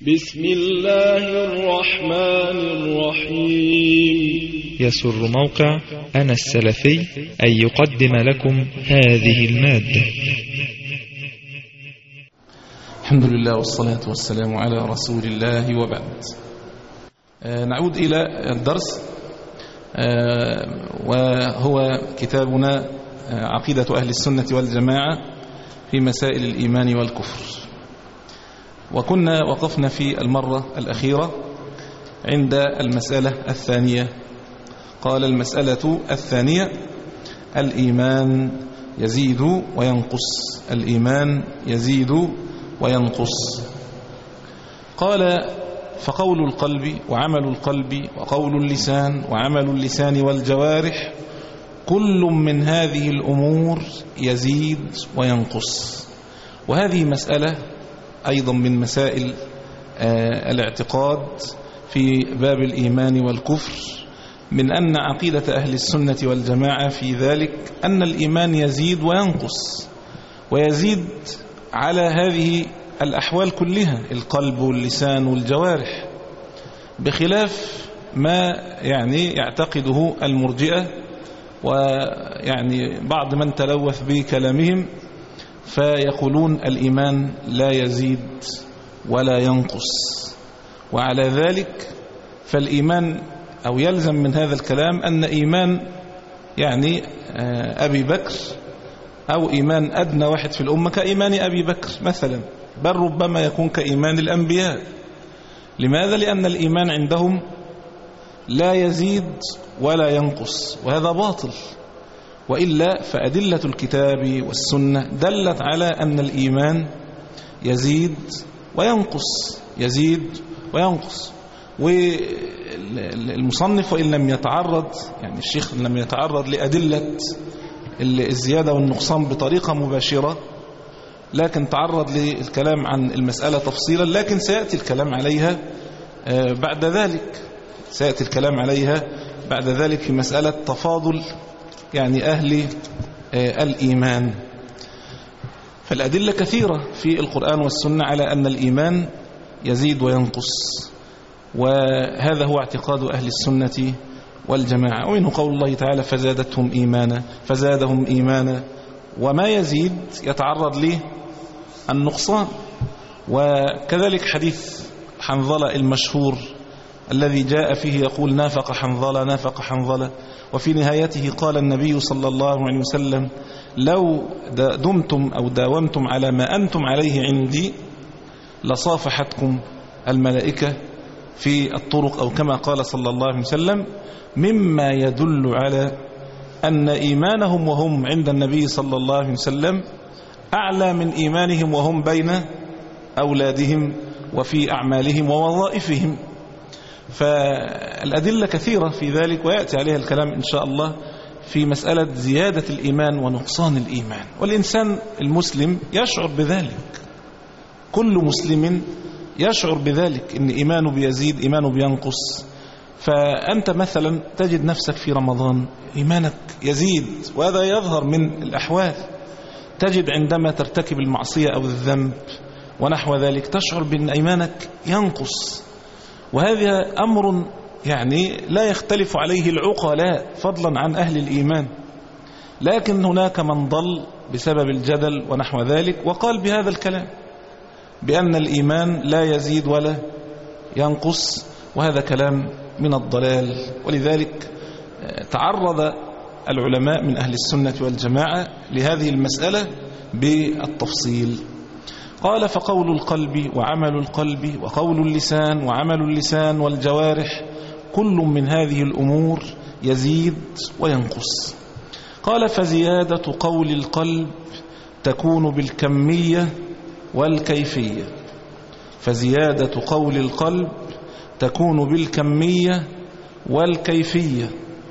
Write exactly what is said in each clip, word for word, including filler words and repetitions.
بسم الله الرحمن الرحيم. يسر موقع أنا السلفي أن يقدم لكم هذه المادة. الحمد لله والصلاة والسلام على رسول الله وبعد. آه نعود إلى الدرس، آه وهو كتابنا آه عقيدة أهل السنة والجماعة في مسائل الإيمان والكفر. وكنا وقفنا في المرة الأخيرة عند المسألة الثانية. قال المسألة الثانية: الإيمان يزيد وينقص. الإيمان يزيد وينقص. قال: فقول القلب وعمل القلب وقول اللسان وعمل اللسان والجوارح كل من هذه الأمور يزيد وينقص. وهذه مسألة أيضا من مسائل آه الاعتقاد في باب الإيمان والكفر، من أن عقيدة أهل السنة والجماعة في ذلك أن الإيمان يزيد وينقص، ويزيد على هذه الأحوال كلها، القلب واللسان والجوارح، بخلاف ما يعني يعتقده المرجئة ويعني بعض من تلوث بكلامهم، فيقولون الإيمان لا يزيد ولا ينقص. وعلى ذلك فالإيمان أو يلزم من هذا الكلام أن إيمان يعني أبي بكر أو إيمان أدنى واحد في الأمة كإيمان أبي بكر مثلا، بل ربما يكون كإيمان الأنبياء. لماذا؟ لأن الإيمان عندهم لا يزيد ولا ينقص، وهذا باطل. وإلا فأدلة الكتاب والسنة دلت على أن الإيمان يزيد وينقص، يزيد وينقص. والمصنف وإن لم يتعرض، يعني الشيخ لم يتعرض لأدلة الزيادة والنقصان بطريقة مباشرة، لكن تعرض للكلام عن المسألة تفصيلا، لكن سيأتي الكلام عليها بعد ذلك سيأتي الكلام عليها بعد ذلك في مسألة تفاضل يعني أهل الإيمان. فالأدلة كثيرة في القرآن والسنة على أن الإيمان يزيد وينقص، وهذا هو اعتقاد أهل السنة والجماعة. ومنه قول الله تعالى: فزادتهم إيمانا فزادهم إيمانا. وما يزيد يتعرض له النقصان. وكذلك حديث حنظلة المشهور الذي جاء فيه يقول: نافق حنظلة نافق حنظلة. وفي نهايته قال النبي صلى الله عليه وسلم: لو دمتم أو داومتم على ما أنتم عليه عندي لصافحتكم الملائكة في الطرق، أو كما قال صلى الله عليه وسلم، مما يدل على أن إيمانهم وهم عند النبي صلى الله عليه وسلم أعلى من إيمانهم وهم بين أولادهم وفي أعمالهم ووظائفهم. فالأدلة كثيرة في ذلك، ويأتي عليها الكلام إن شاء الله في مسألة زيادة الإيمان ونقصان الإيمان. والإنسان المسلم يشعر بذلك، كل مسلم يشعر بذلك، إن إيمانه بيزيد إيمانه بينقص. فأنت مثلا تجد نفسك في رمضان إيمانك يزيد، وهذا يظهر من الأحوال. تجد عندما ترتكب المعصية أو الذنب ونحو ذلك تشعر بأن إيمانك ينقص. وهذا أمر يعني لا يختلف عليه العقلاء فضلا عن أهل الإيمان، لكن هناك من ضل بسبب الجدل ونحو ذلك وقال بهذا الكلام بأن الإيمان لا يزيد ولا ينقص، وهذا كلام من الضلال. ولذلك تعرض العلماء من أهل السنة والجماعة لهذه المسألة بالتفصيل. قال: فقول القلب وعمل القلب وقول اللسان وعمل اللسان والجوارح كل من هذه الأمور يزيد وينقص. قال: فزيادة قول القلب تكون بالكمية والكيفية. فزيادة قول القلب تكون بالكمية والكيفية،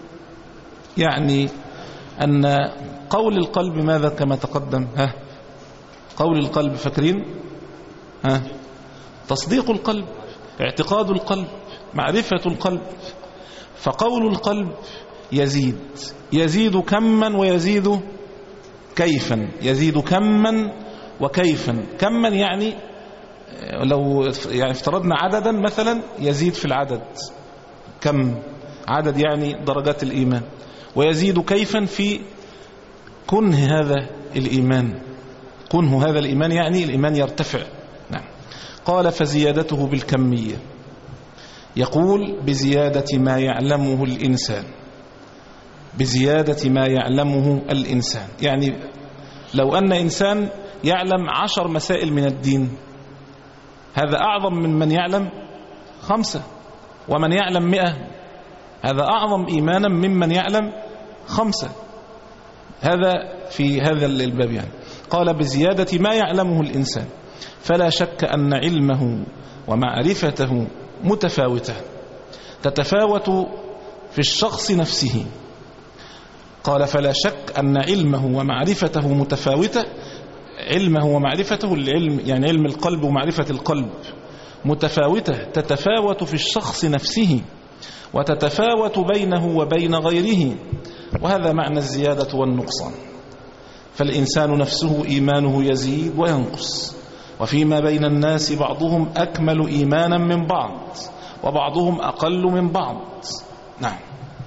يعني أن قول القلب ماذا كما تقدم؟ ها قول القلب فاكرين؟ ها تصديق القلب، اعتقاد القلب، معرفة القلب. فقول القلب يزيد يزيد كما ويزيد كيفا، يزيد كما وكيفا. كما يعني لو يعني افترضنا عددا مثلا يزيد في العدد، كم عدد يعني درجات الإيمان، ويزيد كيفا في كنه هذا الإيمان، كنه هذا الإيمان يعني الإيمان يرتفع. نعم. قال فزيادته بالكمية، يقول بزيادة ما يعلمه الإنسان، بزيادة ما يعلمه الإنسان، يعني لو أن إنسان يعلم عشر مسائل من الدين، هذا أعظم من من يعلم خمسة، ومن يعلم مئة هذا أعظم إيمانا ممن يعلم خمسة. هذا في هذا الباب يعني. قال بزيادة ما يعلمه الإنسان، فلا شك أن علمه ومعرفته متفاوتة، تتفاوت في الشخص نفسه. قال فلا شك أن علمه ومعرفته متفاوتة، علمه ومعرفته العلم يعني علم القلب ومعرفة القلب متفاوتة، تتفاوت في الشخص نفسه وتتفاوت بينه وبين غيره، وهذا معنى الزيادة والنقصان. فالإنسان نفسه إيمانه يزيد وينقص، وفيما بين الناس بعضهم أكمل إيمانا من بعض وبعضهم أقل من بعض. نعم.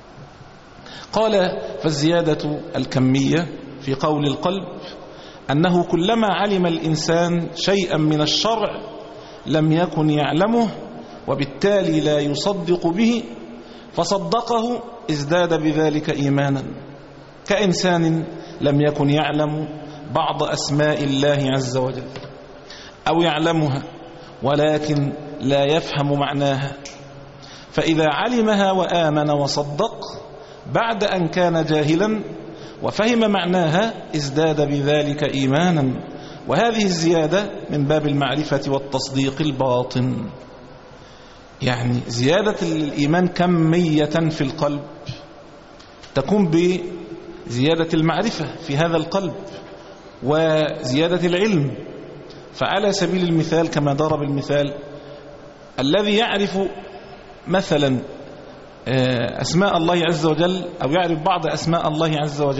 قال فالزيادة الكمية في قول القلب أنه كلما علم الإنسان شيئا من الشرع لم يكن يعلمه وبالتالي لا يصدق به، فصدقه ازداد بذلك إيمانا، كإنسان لم يكن يعلم بعض أسماء الله عز وجل أو يعلمها ولكن لا يفهم معناها، فإذا علمها وآمن وصدق بعد أن كان جاهلا وفهم معناها ازداد بذلك إيمانا، وهذه الزيادة من باب المعرفة والتصديق الباطن. يعني زيادة الإيمان كمية في القلب تكون بزيادة المعرفة في هذا القلب وزيادة العلم. فعلى سبيل المثال كما ضرب المثال، الذي يعرف مثلا أسماء الله عز وجل أو يعرف بعض أسماء الله عز وجل،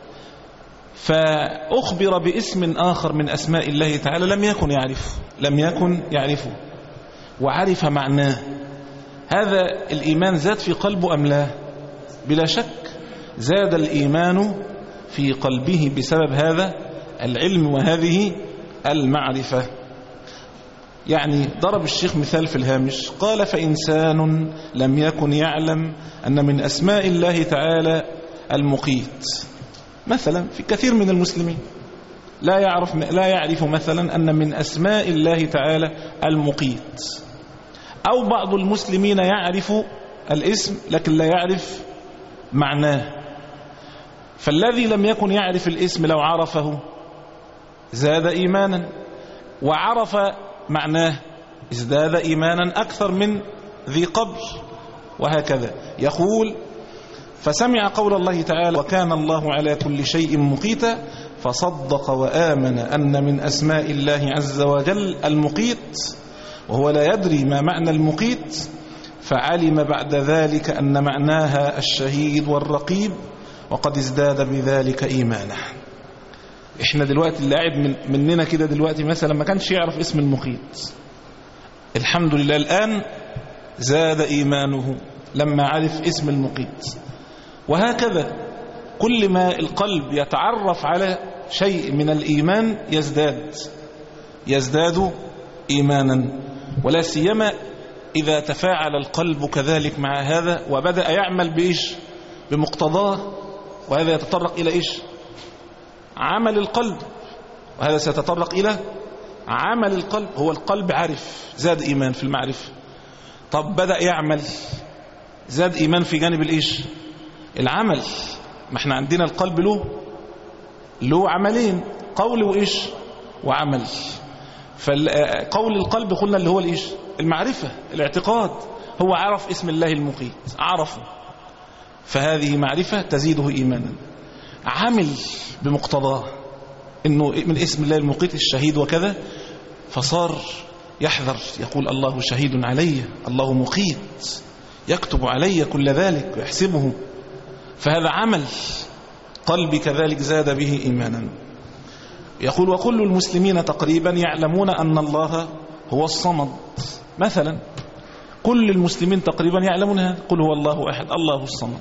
فأخبر باسم آخر من أسماء الله تعالى لم يكن يعرفه لم يكن يعرفه وعرف معناه، هذا الإيمان زاد في قلبه أم لا؟ بلا شك زاد الإيمان في قلبه بسبب هذا العلم وهذه المعرفة. يعني ضرب الشيخ مثال في الهامش، قال فإنسان لم يكن يعلم أن من أسماء الله تعالى المقيت مثلا، في كثير من المسلمين لا يعرف لا يعرف مثلا أن من أسماء الله تعالى المقيت، أو بعض المسلمين يعرف الاسم لكن لا يعرف معناه، فالذي لم يكن يعرف الاسم لو عرفه زاد إيمانا، وعرف معناه ازداد إيمانا أكثر من ذي قبل، وهكذا. يقول فسمع قول الله تعالى وكان الله على كل شيء مقيتا، فصدق وآمن أن من أسماء الله عز وجل المقيت، وهو لا يدري ما معنى المقيت، فعلم بعد ذلك أن معناها الشهيد والرقيب، وقد ازداد بذلك إيمانه. احنا دلوقتي اللي قاعد من مننا كده دلوقتي مثلا ما كانش يعرف اسم المقيت، الحمد لله الآن زاد إيمانه لما عرف اسم المقيت. وهكذا كل ما القلب يتعرف على شيء من الإيمان يزداد يزداد إيمانا، ولا سيما إذا تفاعل القلب كذلك مع هذا وبدأ يعمل بإيش؟ بمقتضاه، وهذا يتطرق إلى إيش؟ عمل القلب، وهذا سيتطرق إلى عمل القلب. هو القلب عارف زاد إيمان في المعرفة، طب بدأ يعمل زاد إيمان في جانب الإيش؟ العمل. ما احنا عندنا القلب له له عملين، قول وإيش؟ وعمل. فقول القلب قلنا اللي هو الإيش؟ المعرفة، الاعتقاد. هو عرف اسم الله المقيت، عرفه، فهذه معرفة تزيده إيمانا. عمل بمقتضاه إنه من اسم الله المقيت الشهيد وكذا، فصار يحذر، يقول الله شهيد علي، الله مقيت يكتب علي كل ذلك ويحسبه، فهذا عمل قلبي كذلك زاد به إيمانا. يقول وكل المسلمين تقريبا يعلمون أن الله هو الصمد مثلا. كل المسلمين تقريبا يعلمون هذا، قل هو الله أحد الله الصمد.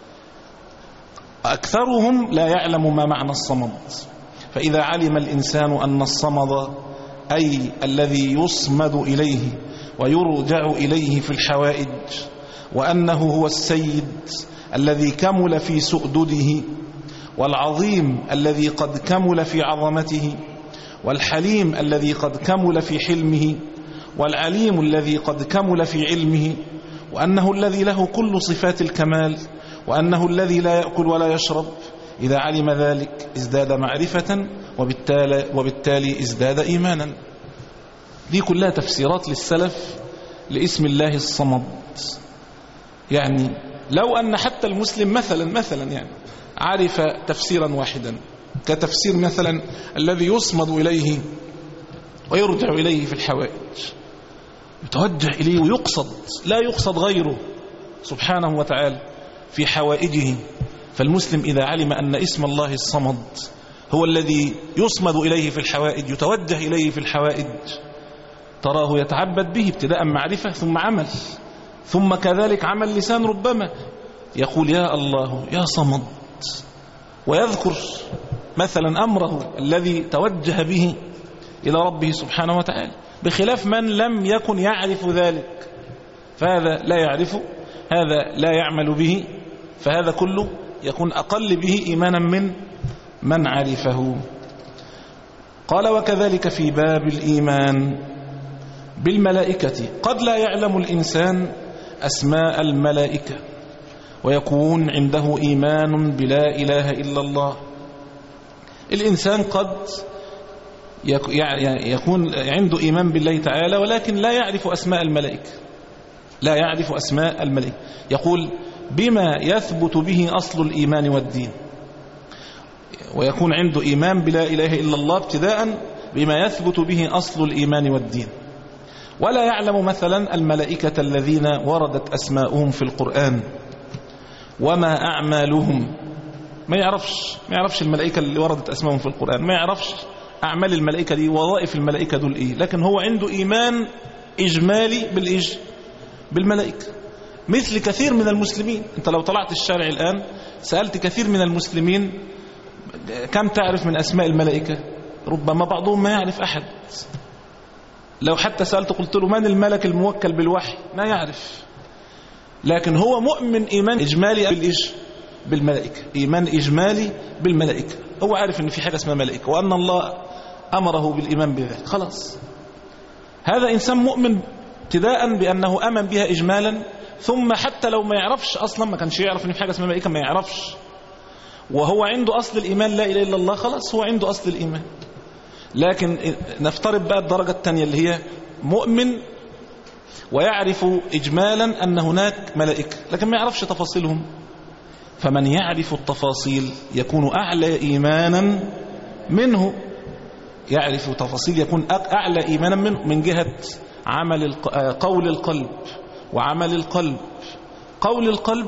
أكثرهم لا يعلم ما معنى الصمد. فإذا علم الإنسان أن الصمد أي الذي يصمد إليه ويرجع إليه في الحوائج، وأنه هو السيد الذي كمل في سؤدده، والعظيم الذي قد كمل في عظمته، والحليم الذي قد كمل في حلمه، والعليم الذي قد كمل في علمه، وأنه الذي له كل صفات الكمال، وأنه الذي لا يأكل ولا يشرب. إذا علم ذلك ازداد معرفة، وبالتالي, وبالتالي ازداد إيمانا. دي كلها تفسيرات للسلف لاسم الله الصمد. يعني لو أن حتى المسلم مثلا مثلا يعني عرف تفسيرا واحدا، كتفسير مثلا الذي يصمد إليه ويرجع إليه في الحوائج، يتوجه إليه ويقصد، لا يقصد غيره سبحانه وتعالى في حوائجه. فالمسلم إذا علم أن اسم الله الصمد هو الذي يصمد إليه في الحوائج، يتوجه إليه في الحوائج، تراه يتعبد به ابتداء معرفة ثم عمل، ثم كذلك عمل لسان، ربما يقول يا الله يا صمد، ويذكر مثلا أمره الذي توجه به إلى ربه سبحانه وتعالى، بخلاف من لم يكن يعرف ذلك. فهذا لا يعرف، هذا لا يعمل به، فهذا كله يكون أقل به إيمانا من من عرفه. قال وكذلك في باب الإيمان بالملائكة قد لا يعلم الإنسان أسماء الملائكة ويكون عنده إيمان بلا إله إلا الله. الإنسان قد يكون عنده إيمان بالله تعالى ولكن لا يعرف أسماء الملائكة، لا يعرف أسماء الملائكة. يقول بما يثبت به أصل الإيمان والدين، ويكون عنده إيمان بلا إله إلا الله ابتداء بما يثبت به أصل الإيمان والدين. ولا يعلم مثلا الملائكة الذين وردت أسماؤهم في القرآن وما أعمالهم، ما يعرفش ما يعرفش الملائكة اللي وردت أسماؤهم في القرآن، ما يعرفش أعمال الملائكة دي، وظائف الملائكة دول إيه، لكن هو عنده إيمان إجمالي بالإيش بالملائكة. مثل كثير من المسلمين، أنت لو طلعت الشارع الآن سألت كثير من المسلمين كم تعرف من أسماء الملائكة، ربما بعضهم ما يعرف أحد. لو حتى سألت قلت له من الملك الموكل بالوحي، ما يعرف. لكن هو مؤمن إيمان إجمالي بالإيش بالملائكة، إيمان إجمالي بالملائكة. هو عارف أن في حاجة اسمها ملائكة وأن الله أمره بالإيمان بذلك، خلاص. هذا إنسان مؤمن ابتداء بأنه أمن بها إجمالا، ثم حتى لو ما يعرفش أصلا، ما كانش يعرف أن في حاجة اسمها ملائكة، ما يعرفش، وهو عنده أصل الإيمان لا إله إلا الله، خلاص هو عنده أصل الإيمان. لكن نفترض بقى الدرجة الثانية اللي هي مؤمن ويعرف إجمالا أن هناك ملائكة لكن ما يعرفش تفاصيلهم. فمن يعرف التفاصيل يكون أعلى إيمانا منه، يعرف تفاصيل يكون أعلى إيمانا منه من جهة عمل قول القلب وعمل القلب. قول القلب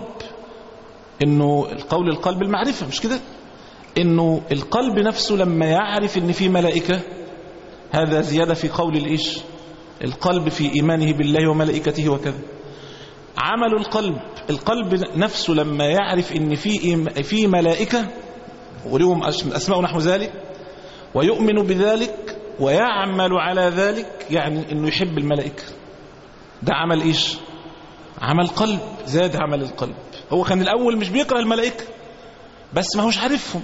إنه القول القلب المعرفة، مش كده؟ إنه القلب نفسه لما يعرف إن في ملائكة، هذا زيادة في قول الإيش القلب في إيمانه بالله وملائكته وكذا. عمل القلب، القلب نفسه لما يعرف إن في في ملائكة ولهم أسماء نحو ذلك ويؤمن بذلك ويعمل على ذلك، يعني إنه يحب الملائكة، ده عمل إيش عمل قلب، زاد عمل القلب. هو كان الأول مش بيكره الملائكة بس ما هوش عارفهم،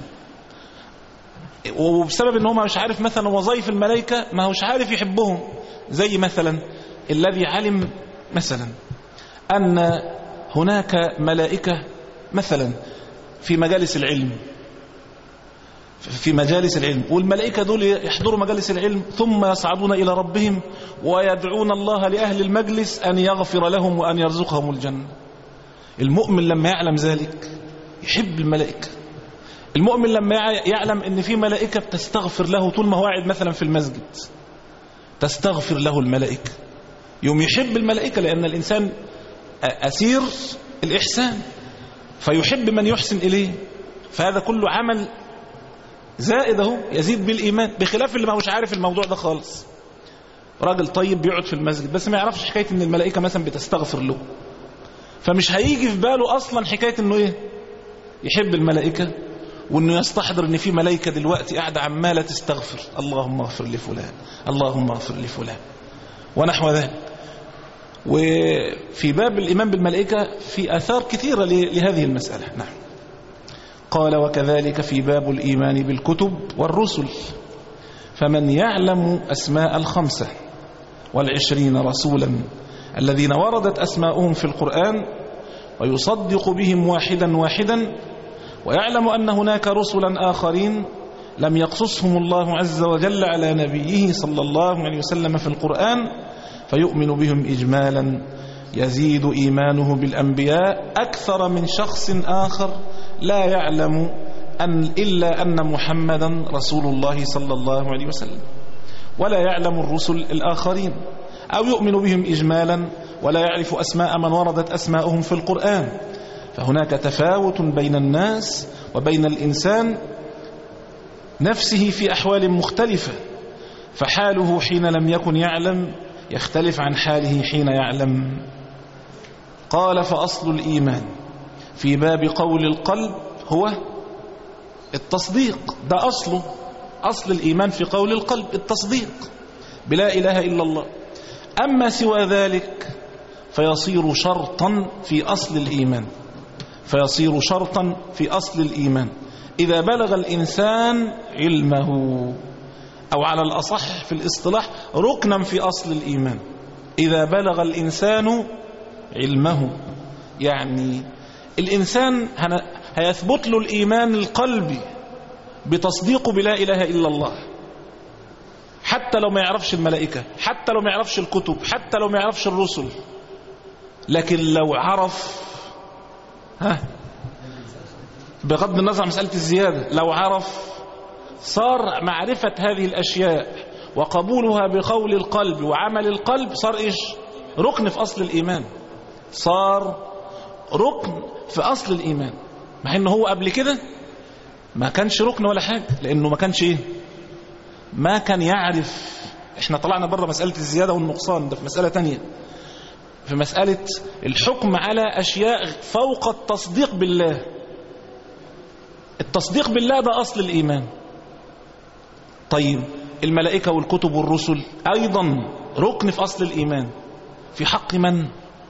وبسبب إنه ما هوش عارف مثلا وظائف الملائكة ما هوش عارف يحبهم. زي مثلا الذي علم مثلا أن هناك ملائكة مثلا في مجالس العلم، في مجالس العلم، والملائكة دول يحضروا مجالس العلم ثم يصعدون إلى ربهم ويدعون الله لأهل المجلس أن يغفر لهم وأن يرزقهم الجنة. المؤمن لما يعلم ذلك يحب الملائكة. المؤمن لما يعلم أن في ملائكة بتستغفر له طول ما هو قاعد مثلا في المسجد، تستغفر له الملائكة، يوم يحب الملائكة، لأن الإنسان أسير الإحسان فيحب من يحسن إليه. فهذا كله عمل زائد اهو يزيد بالإيمان، بخلاف اللي ما هوش عارف الموضوع ده خالص. راجل طيب بيقعد في المسجد بس ما يعرفش حكاية ان الملائكة مثلا بتستغفر له، فمش هيجي في باله اصلا حكاية انه ايه يحب الملائكة وانه يستحضر ان في ملائكة دلوقتي قاعدة عمالة تستغفر اللهم اغفر لفلان اللهم اغفر لفلان ونحو ذلك. وفي باب الإيمان بالملائكة في آثار كثيرة لهذه المسألة. نعم. قال وكذلك في باب الإيمان بالكتب والرسل، فمن يعلم أسماء الخمسة والعشرين رسولا الذين وردت أسماؤهم في القرآن ويصدق بهم واحدا واحدا، ويعلم أن هناك رسلا آخرين لم يقصصهم الله عز وجل على نبيه صلى الله عليه وسلم في القرآن، فيؤمن بهم إجمالا يزيد إيمانه بالأنبياء أكثر من شخص آخر لا يعلم أن إلا أن محمدا رسول الله صلى الله عليه وسلم، ولا يعلم الرسل الآخرين، أو يؤمن بهم إجمالا ولا يعرف أسماء من وردت أسماؤهم في القرآن. فهناك تفاوت بين الناس وبين الإنسان نفسه في أحوال مختلفة، فحاله حين لم يكن يعلم يختلف عن حاله حين يعلم. قال فأصل الإيمان في باب قول القلب هو التصديق، ده أصله، أصل الإيمان في قول القلب التصديق بلا إله إلا الله. أما سوى ذلك فيصير شرطا في أصل الإيمان، فيصير شرطا في أصل الإيمان إذا بلغ الإنسان علمه، أو على الأصح في الاصطلاح ركنا في أصل الإيمان إذا بلغ الإنسان علمه. يعني الإنسان هيثبت له الإيمان القلبي بتصديقه بلا إله إلا الله، حتى لو ما يعرفش الملائكة، حتى لو ما يعرفش الكتب، حتى لو ما يعرفش الرسل. لكن لو عرف، ها بغض النظر عن مسألة الزيادة، لو عرف صار معرفة هذه الأشياء وقبولها بقول القلب وعمل القلب صار إيش؟ ركن في أصل الإيمان، صار ركن في أصل الإيمان، مع إنه هو قبل كده ما كانش ركن ولا حاجة، لأنه ما كانش إيه؟ ما كان يعرف. إحنا طلعنا بره مسألة الزيادة والنقصان، ده في مسألة تانية، في مسألة الحكم على أشياء فوق التصديق بالله. التصديق بالله ده أصل الإيمان. طيب الملائكة والكتب والرسل أيضا ركن في أصل الإيمان في حق من؟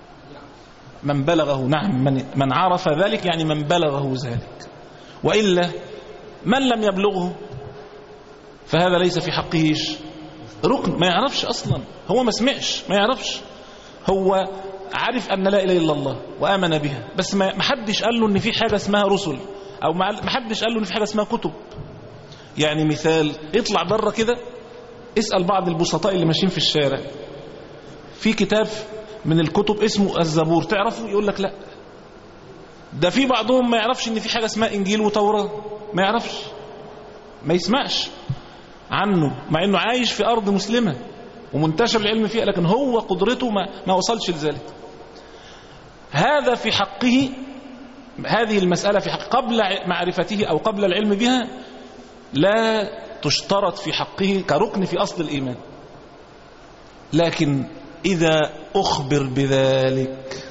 من بلغه. نعم، من, من عرف ذلك، يعني من بلغه ذلك. وإلا من لم يبلغه فهذا ليس في حقه ركن، ما يعرفش أصلا، هو ما سمعش، ما يعرفش، هو عارف أن لا إله إلا الله وآمن بها، بس ما حدش قال له أن في حاجة اسمها رسل، أو ما حدش قال له أن في حاجة اسمها كتب. يعني مثال، اطلع بره كده اسأل بعض البسطاء اللي ماشيين في الشارع، في كتاب من الكتب اسمه الزبور، تعرفوا؟ يقول لك لا. ده في بعضهم ما يعرفش ان في حاجة اسمها انجيل وتوراة، ما يعرفش، ما يسمعش عنه، مع انه عايش في ارض مسلمة ومنتشر العلم فيها، لكن هو قدرته ما, ما وصلش لذلك. هذا في حقه، هذه المسألة في حق قبل معرفته او قبل العلم بها لا تشترط في حقه كركن في أصل الإيمان. لكن إذا أخبر بذلك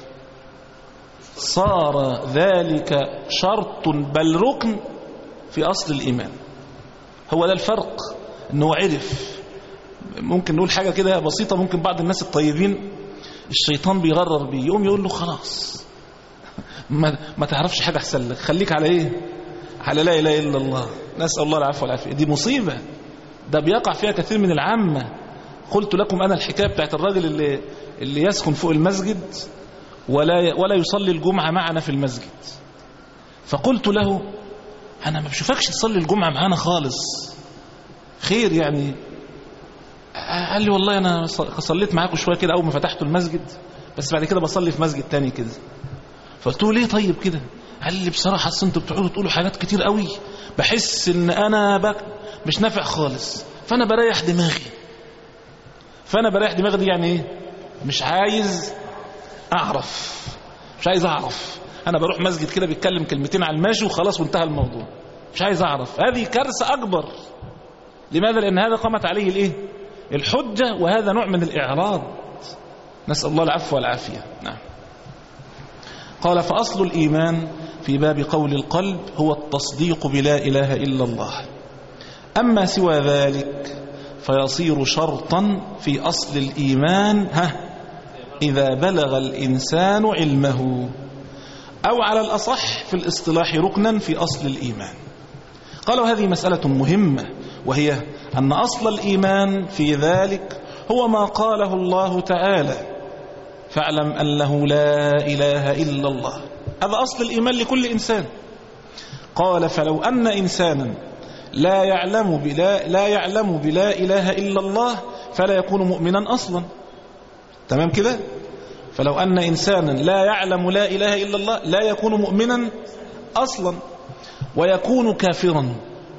صار ذلك شرط بل ركن في أصل الإيمان. هو ده الفرق، أنه عرف. ممكن نقول حاجة كده بسيطة، ممكن بعض الناس الطيبين الشيطان بيغرر بيه، يقوم يقول له خلاص ما, ما تعرفش حاجة أحسن لك، خليك على إيه؟ على لا إله إلا الله. نسأل الله العفو والعافية. دي مصيبة، ده بيقع فيها كثير من العامة. قلت لكم أنا الحكاية بتاعت الراجل اللي, اللي يسكن فوق المسجد ولا, ولا يصلي الجمعة معنا في المسجد. فقلت له أنا ما بشوفكش تصلي الجمعة معنا خالص، خير يعني؟ قال لي والله أنا صليت معاكم شوية كده أول ما فتحتوا المسجد، بس بعد كده بصلي في مسجد تاني كده. فقلت له ليه طيب كده؟ قال لي بصراحة أصل انتوا بتقولوا تقولوا حاجات كتير قوي، بحس ان انا بك مش نافع خالص، فانا بريح دماغي. فانا بريح دماغي دي يعني ايه؟ مش عايز اعرف، مش عايز اعرف. انا بروح مسجد كده بيتكلم كلمتين على الماشي وخلاص وانتهى الموضوع، مش عايز اعرف. هذه كارثة اكبر. لماذا؟ لان هذا قامت عليه الايه؟ الحجة، وهذا نوع من الإعراض، نسأل الله العفو والعافية. نعم. قال فأصل الإيمان في باب قول القلب هو التصديق بلا إله إلا الله، أما سوى ذلك فيصير شرطا في أصل الإيمان ها إذا بلغ الإنسان علمه، أو على الأصح في الاصطلاح ركنا في أصل الإيمان. قالوا هذه مسألة مهمة، وهي أن أصل الإيمان في ذلك هو ما قاله الله تعالى فاعلم أنه لا إله إلا الله. هذا أصل الإيمان لكل إنسان. قال فلو أن إنسانا لا يعلم بلا, لا يعلم بلا إله إلا الله فلا يكون مؤمنا أصلا. تمام كده؟ فلو أن إنسانا لا يعلم لا إله إلا الله لا يكون مؤمنا أصلا، ويكون كافرا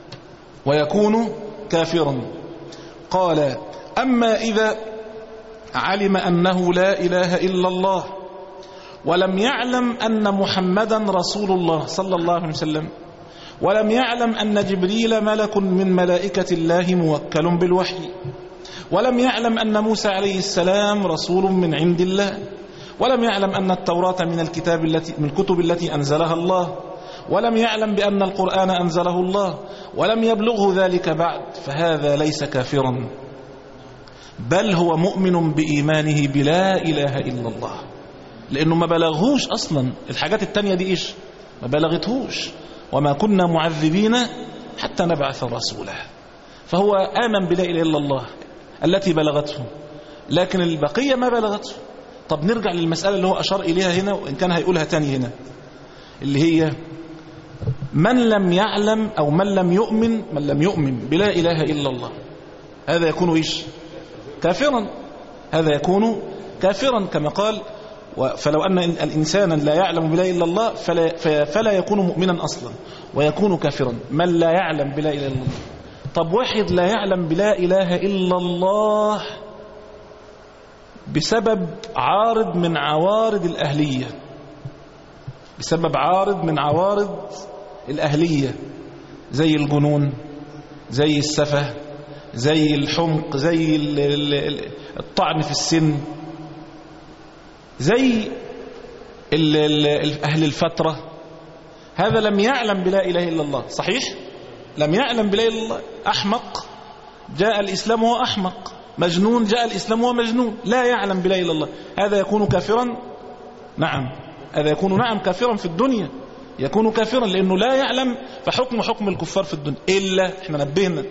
ويكون كافرا. قال أما إذا علم أنه لا إله إلا الله ولم يعلم أن محمدا رسول الله صلى الله عليه وسلم، ولم يعلم أن جبريل ملك من ملائكة الله موكل بالوحي، ولم يعلم أن موسى عليه السلام رسول من عند الله، ولم يعلم أن التوراة من الكتاب التي من الكتب التي أنزلها الله، ولم يعلم بأن القرآن أنزله الله، ولم يبلغه ذلك بعد، فهذا ليس كافرا، بل هو مؤمن بإيمانه بلا إله إلا الله، لأنه ما بلغهوش أصلا. الحاجات التانية دي إيش؟ ما بلغتهوش. وما كنا معذبين حتى نبعث رسولا. فهو آمن بلا إله إلا الله التي بلغته، لكن البقية ما بلغته. طب نرجع للمسألة اللي هو أشار إليها هنا، وإن كان هيقولها تاني هنا، اللي هي من لم يعلم أو من لم يؤمن من لم يؤمن بلا إله إلا الله، هذا يكون إيش؟ كافرا. هذا يكون كافرا كما قال فلو أن الإنسان لا يعلم بلا إله إلا الله فلا, فلا يكون مؤمنا أصلا ويكون كافرا. من لا يعلم بلا إله إلا الله. طب واحد لا يعلم بلا إله إلا الله بسبب عارض من عوارض الأهلية، بسبب عارض من عوارض الأهلية، زي الجنون، زي السفه، زي الحمق، زي الطعن في السن، زي أهل الفترة. هذا لم يعلم بلا إله إلا الله، صحيح؟ لم يعلم بلا إله إلا الله. أحمق جاء الإسلام وهو أحمق، مجنون جاء الإسلام وهو مجنون، لا يعلم بلا إله إلا الله. هذا يكون كافرا؟ نعم، هذا يكون نعم كافرا في الدنيا، يكون كافرا لأنه لا يعلم، فحكم حكم الكفار في الدنيا. إلا إحنا نبهنا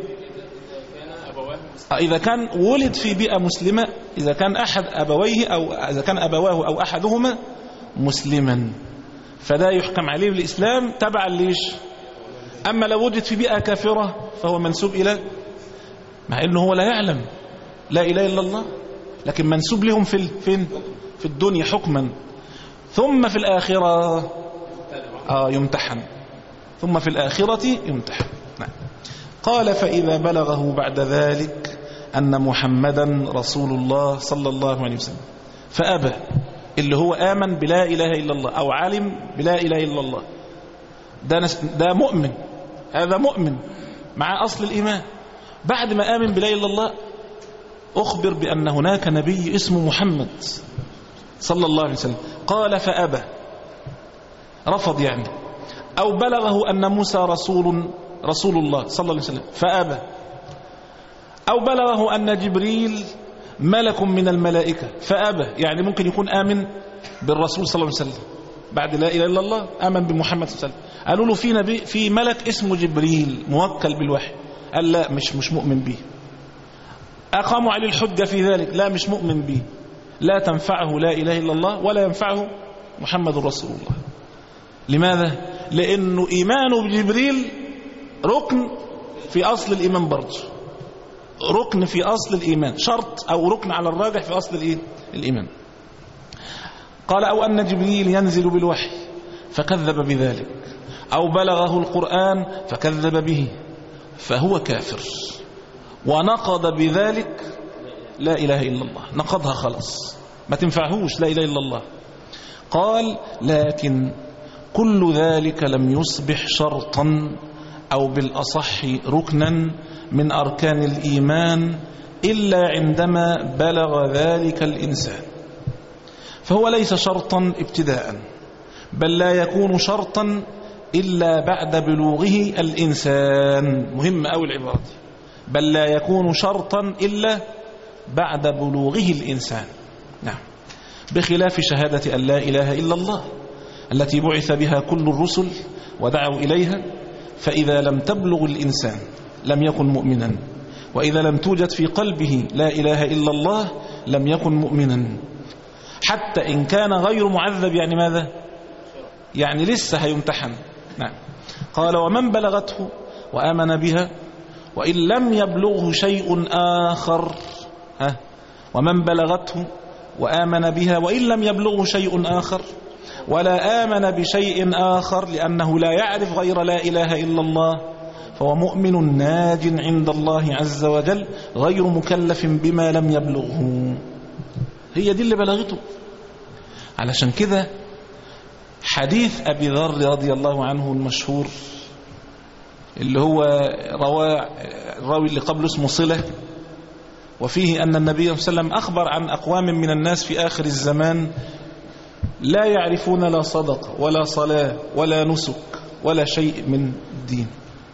إذا كان ولد في بيئة مسلمة، إذا كان أحد أبويه أو إذا كان أبواه أو أحدهما مسلما، فده يحكم عليه بالإسلام تبعا ليش. أما لو وجد في بيئة كافرة فهو منسوب إلى، مع أنه هو لا يعلم لا إله إلا الله، لكن منسوب لهم في فين في الدنيا حكما، ثم في الآخرة آه يمتحن، ثم في الآخرة يمتحن. نعم. قال فإذا بلغه بعد ذلك أن محمدا رسول الله صلى الله عليه وسلم فأبى، اللي هو آمن بلا إله إلا الله أو علم بلا إله إلا الله، ده, ده مؤمن، هذا مؤمن مع أصل الإيمان. بعد ما آمن بلا إله إلا الله أخبر بأن هناك نبي اسمه محمد صلى الله عليه وسلم. قال فأبى، رفض يعني. أو بلغه أن موسى رسول رسول الله صلى الله عليه وسلم فأبى. أو بلغه أن جبريل ملك من الملائكة فأبى، يعني ممكن يكون آمن بالرسول صلى الله عليه وسلم بعد لا إله إلا الله، آمن بمحمد صلى الله عليه وسلم. قالوا له في نبي في ملك اسمه جبريل موكل بالوحي، قال لا مش مش مؤمن به. أقاموا عليه الحجة في ذلك، لا مش مؤمن به، لا تنفعه لا إله إلا الله ولا ينفعه محمد رسول الله. لماذا؟ لأنه إيمانه بجبريل ركن في أصل الإيمان، برضه ركن في أصل الإيمان، شرط أو ركن على الراجح في أصل الإيه؟ الإيمان. قال أو أن جبريل ينزل بالوحي فكذب بذلك، أو بلغه القرآن فكذب به، فهو كافر ونقض بذلك لا إله إلا الله، نقضها خلاص، ما تنفعهوش لا إله إلا الله. قال لكن كل ذلك لم يصبح شرطا أو بالأصح ركنا من أركان الإيمان إلا عندما بلغ ذلك الإنسان. فهو ليس شرطا ابتداء، بل لا يكون شرطا إلا بعد بلوغه الإنسان. مهم أوي العبارة دي، بل لا يكون شرطا إلا بعد بلوغه الإنسان. نعم، بخلاف شهادة أن لا إله إلا الله التي بعث بها كل الرسل ودعوا إليها، فإذا لم تبلغ الإنسان لم يكن مؤمنا، وإذا لم توجد في قلبه لا إله إلا الله لم يكن مؤمنا، حتى إن كان غير معذب. يعني ماذا؟ يعني لسه هيمتحن. نعم. قال ومن بلغته وآمن بها وإن لم يبلغه شيء آخر. ها؟ ومن بلغته وآمن بها وإن لم يبلغه شيء آخر، ولا آمن بشيء آخر لأنه لا يعرف غير لا إله إلا الله، فهو مؤمن ناج عند الله عز وجل غير مكلف بما لم يبلغه. هي دي اللي بلغته. علشان كده حديث أبي ذر رضي الله عنه المشهور اللي هو رواه الراوي اللي قبله اسمه صلة، وفيه أن النبي صلى الله عليه وسلم أخبر عن أقوام من الناس في آخر الزمان لا يعرفون لا صدقة ولا صلاة ولا نسك ولا شيء من الدين.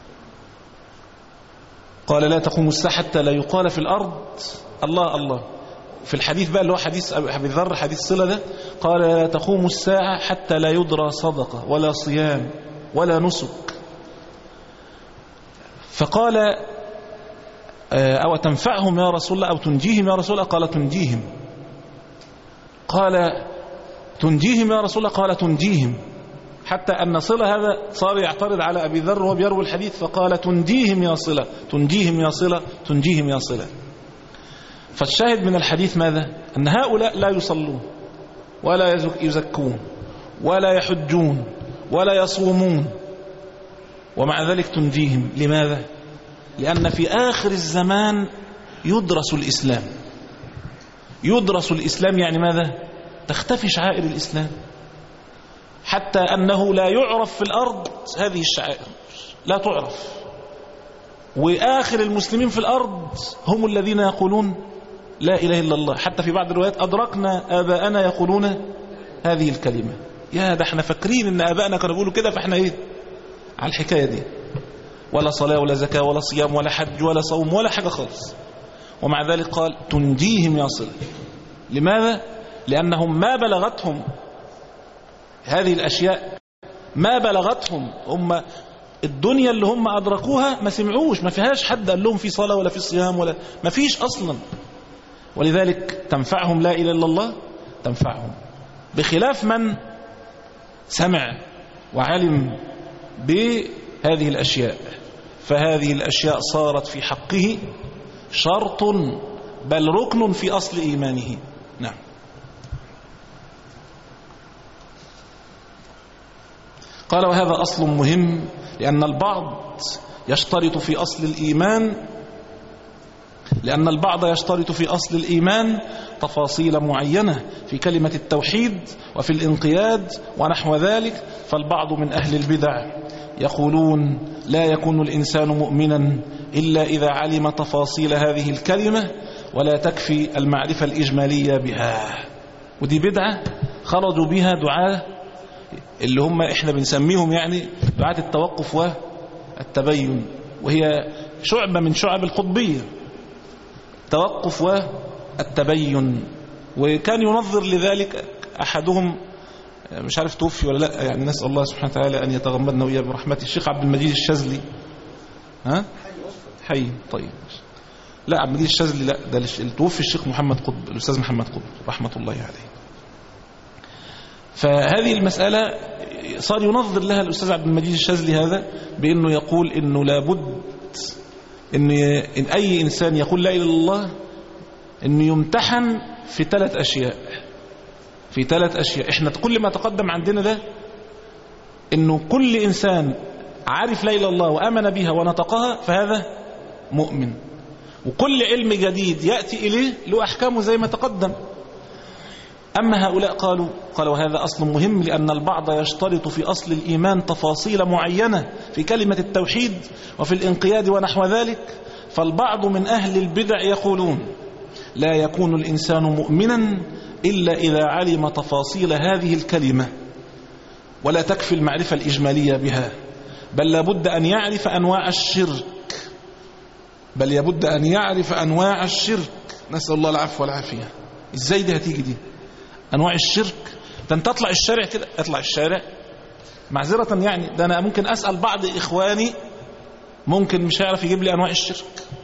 قال لا تقوم الساعة حتى لا يقال في الأرض الله الله. في الحديث بقى اللي هو حديث أبي ذر حديث صلة ده، قال لا تقوم الساعة حتى لا يدرى صدقة ولا صيام ولا نسك. فقال أو تنفعهم يا رسول الله أو تنجيهم يا رسول الله؟ قال تنجيهم. قال تنجيهم يا رسول الله؟ قال تنجيهم. حتى أن صلة هذا صار يعترض على أبي ذر وهو بيروي الحديث، فقال تنجيهم يا صلة تنجيهم يا صلة تنجيهم يا صلة. فالشاهد من الحديث ماذا؟ أن هؤلاء لا يصلون ولا يزكون ولا يحجون ولا يصومون، ومع ذلك تنجيهم. لماذا؟ لأن في آخر الزمان يدرس الإسلام. يدرس الإسلام يعني ماذا؟ تختفي شعائر الإسلام، حتى أنه لا يعرف في الأرض هذه الشعائر، لا تعرف. وآخر المسلمين في الأرض هم الذين يقولون لا إله إلا الله. حتى في بعض الروايات أدركنا آباءنا يقولون هذه الكلمة. يا ده احنا فاكرين ان آباءنا كانوا بيقولوا كده، فاحنا ايه على الحكاية دي؟ ولا صلاة ولا زكاة ولا صيام ولا حج ولا صوم ولا حاجة خالص. ومع ذلك قال تنجيهم يا صلة. لماذا؟ لأنهم ما بلغتهم هذه الأشياء، ما بلغتهم هم الدنيا اللي هم أدركوها ما سمعوش، ما فيهاش حد قال لهم في صلاة ولا في صيام ولا ما فيش أصلا. ولذلك تنفعهم لا إله إلا الله، تنفعهم. بخلاف من سمع وعلم بهذه الأشياء، فهذه الأشياء صارت في حقه شرط بل ركن في أصل إيمانه. نعم. قال وهذا أصل مهم، لأن البعض يشترط في أصل الإيمان لأن البعض يشترط في أصل الإيمان تفاصيل معينة في كلمة التوحيد وفي الانقياد ونحو ذلك. فالبعض من أهل البدع يقولون لا يكون الإنسان مؤمنا إلا إذا علم تفاصيل هذه الكلمة، ولا تكفي المعرفة الإجمالية بها. ودي بدعة خرجوا بها دعاة اللي هم إحنا بنسميهم يعني دعاة التوقف والتبين، وهي شعبة من شعب القطبية، التوقف والتبين. وكان ينظر لذلك أحدهم، مش عارف توفي ولا لا، يعني نسأل الله سبحانه وتعالى أن يتغمدنا وإياه برحمته، الشيخ عبد المجيد الشاذلي. ها؟ حي. طيب. لا عبد المجيد الشاذلي لا، ده اللي توفي الشيخ محمد قطب، الأستاذ محمد قطب رحمة الله عليه. فهذه المسألة صار ينظر لها الأستاذ عبد المجيد الشاذلي هذا بأنه يقول إنه لابد إن إن أي إنسان يقول لا إله إلا الله إنه يمتحن في ثلاث أشياء في ثلاث أشياء إحنا كل ما تقدم عندنا ده إنه كل إنسان عارف لا إله إلا الله وآمن بها ونطقها فهذا مؤمن، وكل علم جديد يأتي إليه له أحكامه زي ما تقدم. أما هؤلاء قالوا قالوا هذا أصل مهم، لأن البعض يشترط في أصل الإيمان تفاصيل معينة في كلمة التوحيد وفي الانقياد ونحو ذلك، فالبعض من أهل البدع يقولون لا يكون الإنسان مؤمنا إلا إذا علم تفاصيل هذه الكلمة، ولا تكفي المعرفة الإجمالية بها، بل لابد أن يعرف أنواع الشرك بل لابد أن يعرف أنواع الشرك نسأل الله العفو والعافية. إزاي دي هتيجي دي أنواع الشرك؟ ده أنت تطلع الشارع كده، اطلع الشارع معذرة يعني، ده أنا ممكن أسأل بعض إخواني ممكن مش هيعرف يجيب لي أنواع الشرك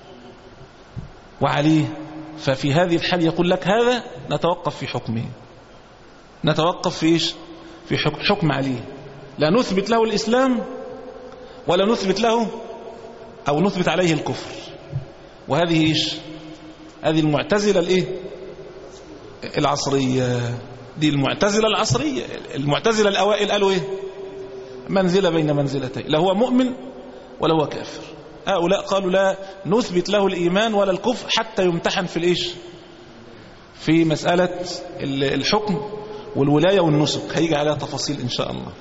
وعليه. ففي هذه الحال يقول لك هذا نتوقف في حكمه، نتوقف في إيش؟ في حكم عليه، لا نثبت له الإسلام ولا نثبت له أو نثبت عليه الكفر. وهذه إيش؟ هذه المعتزلة الإيه؟ العصرية، دي المعتزلة العصرية. المعتزلة الأوائل قالوا إيه؟ منزلة بين منزلتين، لا هو مؤمن ولا هو كافر. هؤلاء قالوا لا نثبت له الإيمان ولا الكفر حتى يمتحن في الإيش؟ في مسألة الحكم والولاية والنسك، هيجي عليها تفاصيل إن شاء الله.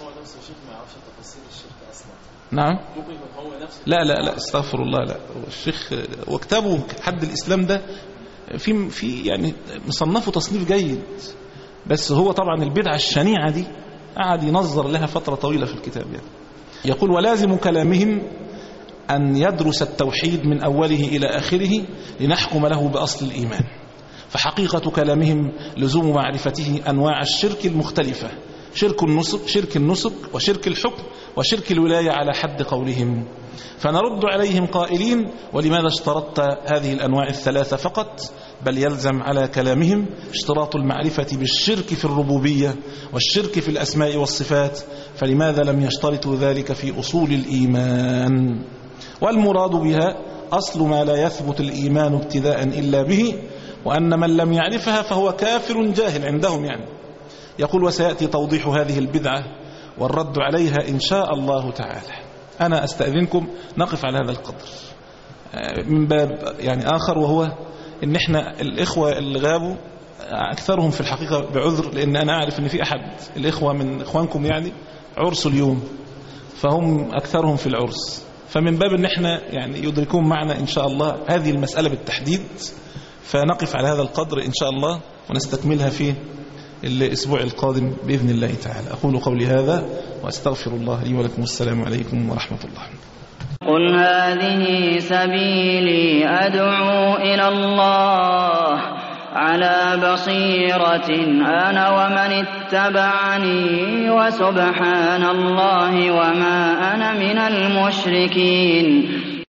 نعم لا لا لا استغفر الله، لا الشيخ وكتابه حد الإسلام ده في في يعني مصنفه تصنيف جيد، بس هو طبعا البدعة الشنيعة دي قعد ينظر لها فترة طويلة في الكتاب يعني. يقول ولازم كلامهم أن يدرس التوحيد من أوله إلى آخره لنحكم له بأصل الإيمان، فحقيقة كلامهم لزوم معرفته أنواع الشرك المختلفة، شرك النسك شرك النسك وشرك الحكم وشرك الولاية على حد قولهم. فنرد عليهم قائلين ولماذا اشترطت هذه الأنواع الثلاثة فقط؟ بل يلزم على كلامهم اشتراط المعرفة بالشرك في الربوبية والشرك في الأسماء والصفات، فلماذا لم يشترطوا ذلك في أصول الإيمان؟ والمراد بها أصل ما لا يثبت الإيمان ابتداء إلا به، وأن من لم يعرفها فهو كافر جاهل عندهم يعني. يقول وسيأتي توضيح هذه البدعة والرد عليها إن شاء الله تعالى. أنا أستأذنكم نقف على هذا القدر من باب يعني آخر، وهو إن إحنا الإخوة اللي غابوا أكثرهم في الحقيقة بعذر، لأن أنا أعرف إن في أحد الإخوة من إخوانكم يعني عرس اليوم، فهم أكثرهم في العرس، فمن باب إن إحنا يعني يدركون معنا إن شاء الله هذه المسألة بالتحديد، فنقف على هذا القدر إن شاء الله ونستكملها في الأسبوع القادم بإذن الله تعالى. أقول قولي هذا وأستغفر الله لي ولكم، والسلام عليكم ورحمة الله. قل هذه سبيلي أدعو إلى الله على بصيرة أنا ومن اتبعني، وسبحان الله وما أنا من المشركين.